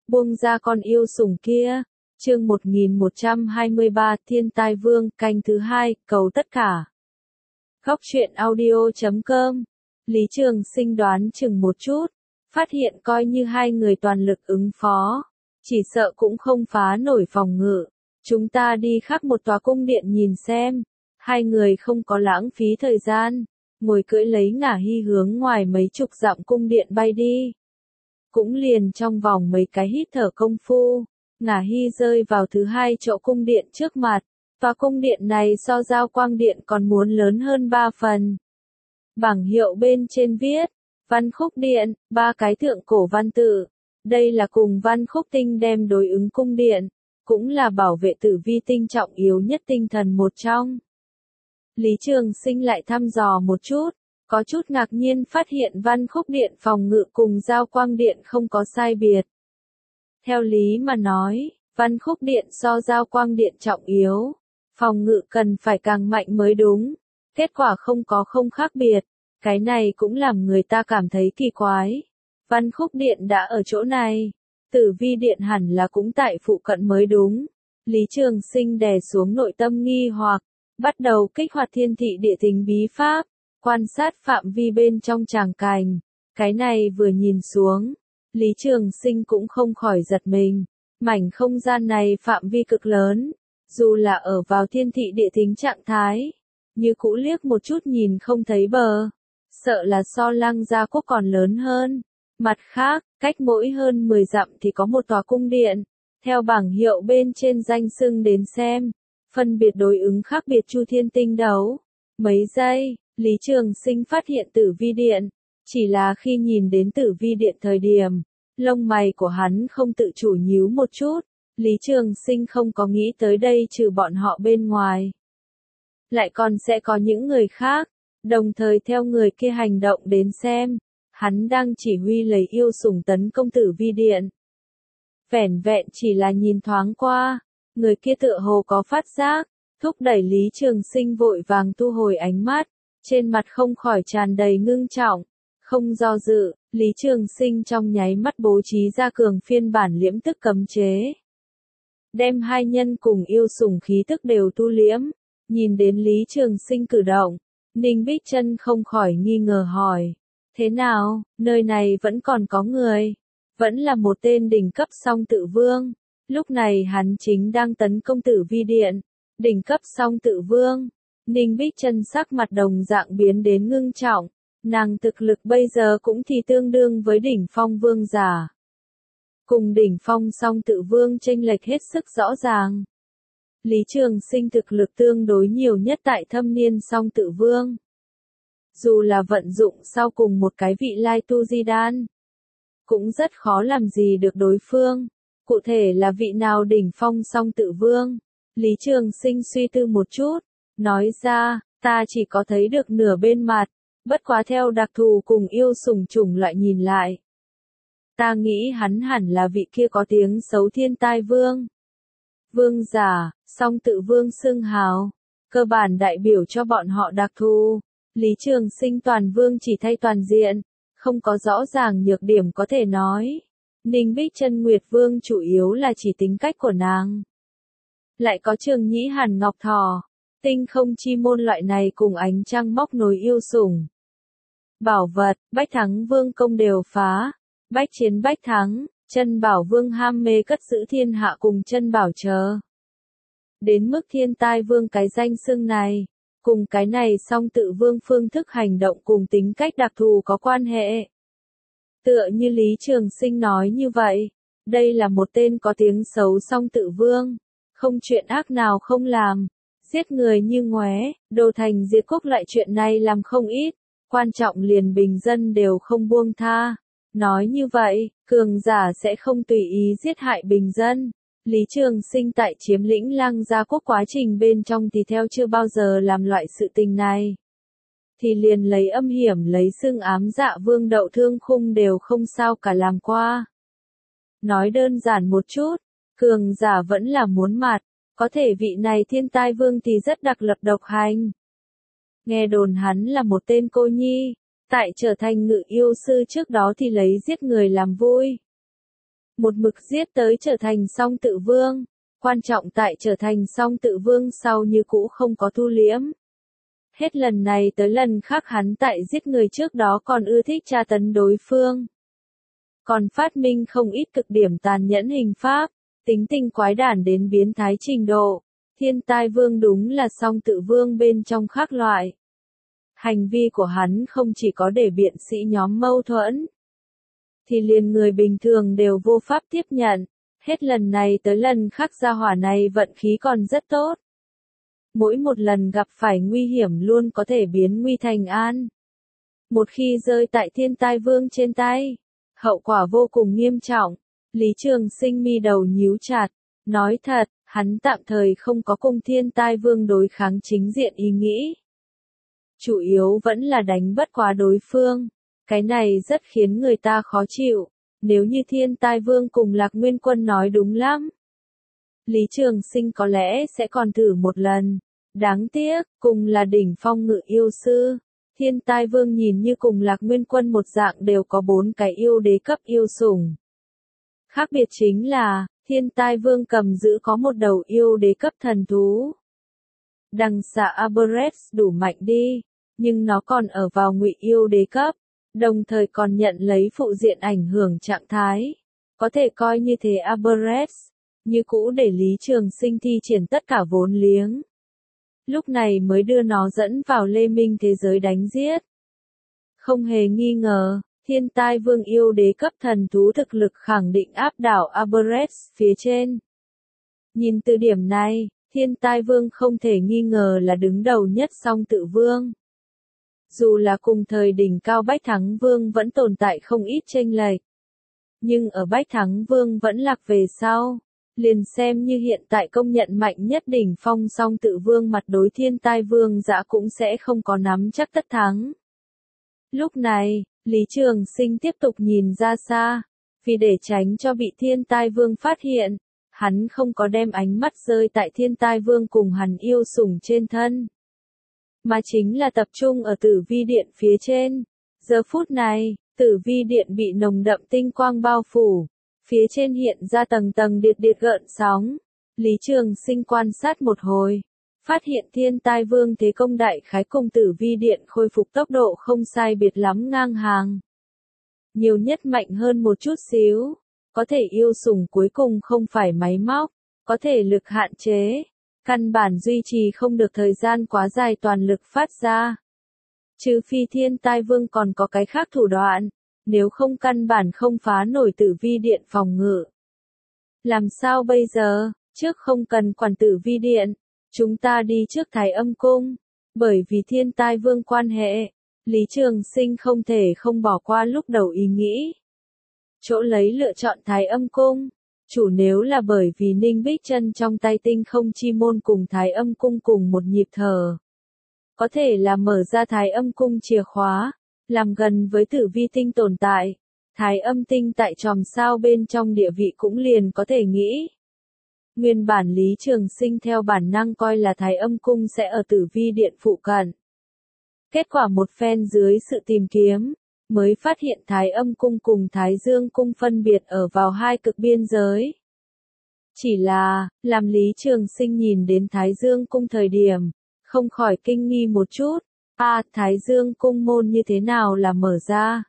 buông ra con yêu sủng kia. Chương 1123 Thiên Tai Vương, canh thứ 2, cầu tất cả. Góc truyện audio.com. Lý Trường Sinh đoán chừng một chút, phát hiện coi như hai người toàn lực ứng phó, chỉ sợ cũng không phá nổi phòng ngự. Chúng ta đi khắc một tòa cung điện nhìn xem. Hai người không có lãng phí thời gian, ngồi cưỡi lấy Ngả Hy hướng ngoài mấy chục dặm cung điện bay đi. Cũng liền trong vòng mấy cái hít thở công phu, Ngả Hy rơi vào thứ hai chỗ cung điện trước mặt. Tòa cung điện này so Giao Quang Điện còn muốn lớn hơn 3 phần. Bảng hiệu bên trên viết, Văn Khúc Điện, 3 cái thượng cổ văn tự. Đây là cùng Văn Khúc Tinh đem đối ứng cung điện, cũng là bảo vệ tử vi tinh trọng yếu nhất tinh thần một trong. Lý Trường Sinh lại thăm dò một chút, có chút ngạc nhiên phát hiện Văn Khúc Điện phòng ngự cùng Giao Quang Điện không có sai biệt. Theo lý mà nói, Văn Khúc Điện so Giao Quang Điện trọng yếu, phòng ngự cần phải càng mạnh mới đúng. Kết quả không khác biệt, cái này cũng làm người ta cảm thấy kỳ quái. Văn Khúc Điện đã ở chỗ này, Tử Vi Điện hẳn là cũng tại phụ cận mới đúng. Lý Trường Sinh đè xuống nội tâm nghi hoặc, bắt đầu kích hoạt thiên thị địa tính bí pháp, quan sát phạm vi bên trong tràng cảnh. Cái này vừa nhìn xuống, Lý Trường Sinh cũng không khỏi giật mình. Mảnh không gian này phạm vi cực lớn, dù là ở vào thiên thị địa tính trạng thái, như cũ liếc một chút nhìn không thấy bờ, sợ là so Lăng Gia Quốc còn lớn hơn. Mặt khác, cách mỗi hơn 10 dặm thì có một tòa cung điện, theo bảng hiệu bên trên danh xưng đến xem, phân biệt đối ứng khác biệt Chu Thiên Tinh đấu. Mấy giây, Lý Trường Sinh phát hiện Tử Vi Điện, chỉ là khi nhìn đến Tử Vi Điện thời điểm, lông mày của hắn không tự chủ nhíu một chút. Lý Trường Sinh không có nghĩ tới đây trừ bọn họ bên ngoài, lại còn sẽ có những người khác, đồng thời theo người kia hành động đến xem, hắn đang chỉ huy lấy yêu sủng tấn công Tử Vi Điện. Vẻn vẹn chỉ là nhìn thoáng qua, người kia tựa hồ có phát giác, thúc đẩy Lý Trường Sinh vội vàng thu hồi ánh mắt, trên mặt không khỏi tràn đầy ngưng trọng. Không do dự, Lý Trường Sinh trong nháy mắt bố trí ra cường phiên bản liễm tức cấm chế, đem hai nhân cùng yêu sủng khí tức đều tu liễm. Nhìn đến Lý Trường Sinh cử động, Ninh Bích Chân không khỏi nghi ngờ hỏi, thế nào, nơi này vẫn còn có người? Vẫn là một tên đỉnh cấp song tự vương. Lúc này hắn chính đang tấn công Tử Vi Điện. Đỉnh cấp song tự vương. Ninh Bích Chân sắc mặt đồng dạng biến đến ngưng trọng. Nàng thực lực bây giờ cũng thì tương đương với đỉnh phong vương giả. Cùng đỉnh phong song tự vương chênh lệch hết sức rõ ràng. Lý Trường Sinh thực lực tương đối nhiều nhất tại thâm niên song tự vương. Dù là vận dụng sau cùng một cái vị lai tu di đan, cũng rất khó làm gì được đối phương. Cụ thể là vị nào đỉnh phong song tự vương? Lý Trường Sinh suy tư một chút, nói ra, ta chỉ có thấy được nửa bên mặt, bất quá theo đặc thù cùng yêu sủng chủng loại nhìn lại, ta nghĩ hắn hẳn là vị kia có tiếng xấu Thiên Tai Vương. Vương giả, song tự vương xưng hào, cơ bản đại biểu cho bọn họ đặc thù. Lý Trường Sinh toàn vương chỉ thay toàn diện, không có rõ ràng nhược điểm có thể nói. Ninh Bích Chân Nguyệt Vương chủ yếu là chỉ tính cách của nàng. Lại có Trường Nhĩ Hàn Ngọc Thỏ, Tinh Không Chi Môn loại này cùng ánh trăng móc nối yêu sủng. Bảo vật, Bách Thắng Vương công đều phá, Bách Chiến Bách Thắng, Chân Bảo Vương ham mê cất giữ thiên hạ cùng Chân Bảo chờ. Đến mức Thiên Tai Vương cái danh xưng này, cùng cái này song tự vương phương thức hành động cùng tính cách đặc thù có quan hệ. Tựa như Lý Trường Sinh nói như vậy, đây là một tên có tiếng xấu song tự vương, không chuyện ác nào không làm, giết người như ngoé, đồ thành diệt quốc loại chuyện này làm không ít, quan trọng liền bình dân đều không buông tha. Nói như vậy, cường giả sẽ không tùy ý giết hại bình dân. Lý Trường Sinh tại chiếm lĩnh Lăng Gia Quốc quá trình bên trong thì theo chưa bao giờ làm loại sự tình này. Thì liền lấy âm hiểm lấy xưng ám dạ vương Đậu Thương Khung đều không sao cả làm qua. Nói đơn giản một chút, cường giả vẫn là muốn mặt, có thể vị này Thiên Tai Vương thì rất đặc lập độc hành. Nghe đồn hắn là một tên cô nhi, tại trở thành ngự yêu sư trước đó thì lấy giết người làm vui. một mực giết tới trở thành song tự vương. Quan trọng tại trở thành song tự vương sau như cũ không có thu liễm. Hết lần này tới lần khác hắn tại giết người trước đó còn ưa thích tra tấn đối phương. Còn phát minh không ít cực điểm tàn nhẫn hình pháp, tính tình quái đản đến biến thái trình độ. Thiên tai vương đúng là song tự vương bên trong khác loại. Hành vi của hắn không chỉ có để biện sĩ nhóm mâu thuẫn, thì liền người bình thường đều vô pháp tiếp nhận. Hết lần này tới lần khác gia hỏa này vận khí còn rất tốt. Mỗi một lần gặp phải nguy hiểm luôn có thể biến nguy thành an. Một khi rơi tại thiên tai vương trên tay, hậu quả vô cùng nghiêm trọng. Lý Trường Sinh mi đầu nhíu chặt, nói thật, hắn tạm thời không có cùng thiên tai vương đối kháng chính diện ý nghĩ. Chủ yếu vẫn là đánh bất quá đối phương. Cái này rất khiến người ta khó chịu. Nếu như thiên tai vương cùng Lạc Nguyên Quân nói đúng lắm, Lý Trường Sinh có lẽ sẽ còn thử một lần. Đáng tiếc, cùng là đỉnh phong ngự yêu sư. Thiên tai vương nhìn như cùng Lạc Nguyên Quân một dạng đều có 4 cái yêu đế cấp yêu sủng. Khác biệt chính là, thiên tai vương cầm giữ có một đầu yêu đế cấp thần thú. Đằng xà Aberreth đủ mạnh đi, nhưng nó còn ở vào ngụy yêu đế cấp, đồng thời còn nhận lấy phụ diện ảnh hưởng trạng thái. Có thể coi như thế Aberreth, như cũ để Lý Trường Sinh thi triển tất cả vốn liếng. Lúc này mới đưa nó dẫn vào Lê Minh thế giới đánh giết. Không hề nghi ngờ, thiên tai vương yêu đế cấp thần thú thực lực khẳng định áp đảo Aberreth phía trên. Nhìn từ điểm này, thiên tai vương không thể nghi ngờ là đứng đầu nhất song tự vương. Dù là cùng thời đỉnh cao Bách Thắng Vương vẫn tồn tại không ít chênh lệch, nhưng ở Bách Thắng Vương vẫn lạc về sau, liền xem như hiện tại công nhận mạnh nhất đỉnh phong song tự vương mặt đối thiên tai vương dã cũng sẽ không có nắm chắc tất thắng. Lúc này, Lý Trường Sinh tiếp tục nhìn ra xa, vì để tránh cho bị thiên tai vương phát hiện, hắn không có đem ánh mắt rơi tại thiên tai vương cùng hắn yêu sủng trên thân, mà chính là tập trung ở tử vi điện phía trên. Giờ phút này, tử vi điện bị nồng đậm tinh quang bao phủ, phía trên hiện ra tầng tầng điệt điệt gợn sóng. Lý Trường Sinh quan sát một hồi, phát hiện thiên tai vương thế công đại khái cùng tử vi điện khôi phục tốc độ không sai biệt lắm ngang hàng. Nhiều nhất mạnh hơn một chút xíu, có thể yêu sủng cuối cùng không phải máy móc, có thể lực hạn chế, căn bản duy trì không được thời gian quá dài toàn lực phát ra. Trừ phi thiên tai vương còn có cái khác thủ đoạn, nếu không căn bản không phá nổi tử vi điện phòng ngự. Làm sao bây giờ, trước không cần quản tử vi điện, chúng ta đi trước Thái Âm Cung, bởi vì thiên tai vương quan hệ, Lý Trường Sinh không thể không bỏ qua lúc đầu ý nghĩ. Chỗ lấy lựa chọn Thái Âm Cung, chủ nếu là bởi vì Ninh Bích Chân trong tay tinh không chi môn cùng Thái Âm Cung cùng một nhịp thở. Có thể là mở ra Thái Âm Cung chìa khóa, làm gần với tử vi tinh tồn tại. Thái Âm tinh tại chòm sao bên trong địa vị cũng liền có thể nghĩ. Nguyên bản Lý Trường Sinh theo bản năng coi là Thái Âm Cung sẽ ở tử vi điện phụ cận. Kết quả một phen dưới sự tìm kiếm, mới phát hiện Thái Âm Cung cùng Thái Dương Cung phân biệt ở vào hai cực biên giới. Chỉ là, làm Lý Trường Sinh nhìn đến Thái Dương Cung thời điểm, không khỏi kinh nghi một chút. Thái Dương Cung môn như thế nào là mở ra?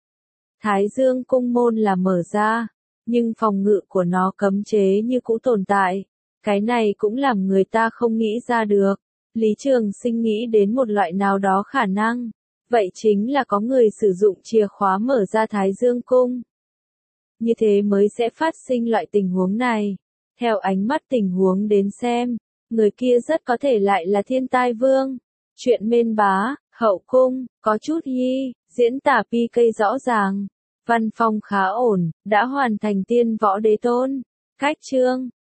Thái Dương Cung môn là mở ra, nhưng phòng ngự của nó cấm chế như cũ tồn tại. Cái này cũng làm người ta không nghĩ ra được. Lý Trường Sinh nghĩ đến một loại nào đó khả năng. Vậy chính là có người sử dụng chìa khóa mở ra Thái Dương Cung. Như thế mới sẽ phát sinh loại tình huống này. Theo ánh mắt tình huống đến xem, người kia rất có thể lại là thiên tai vương. Chuyện mên bá, hậu cung, có chút diễn tả PK rõ ràng. Văn phong khá ổn, đã hoàn thành tiên võ đế tôn. Cách chương.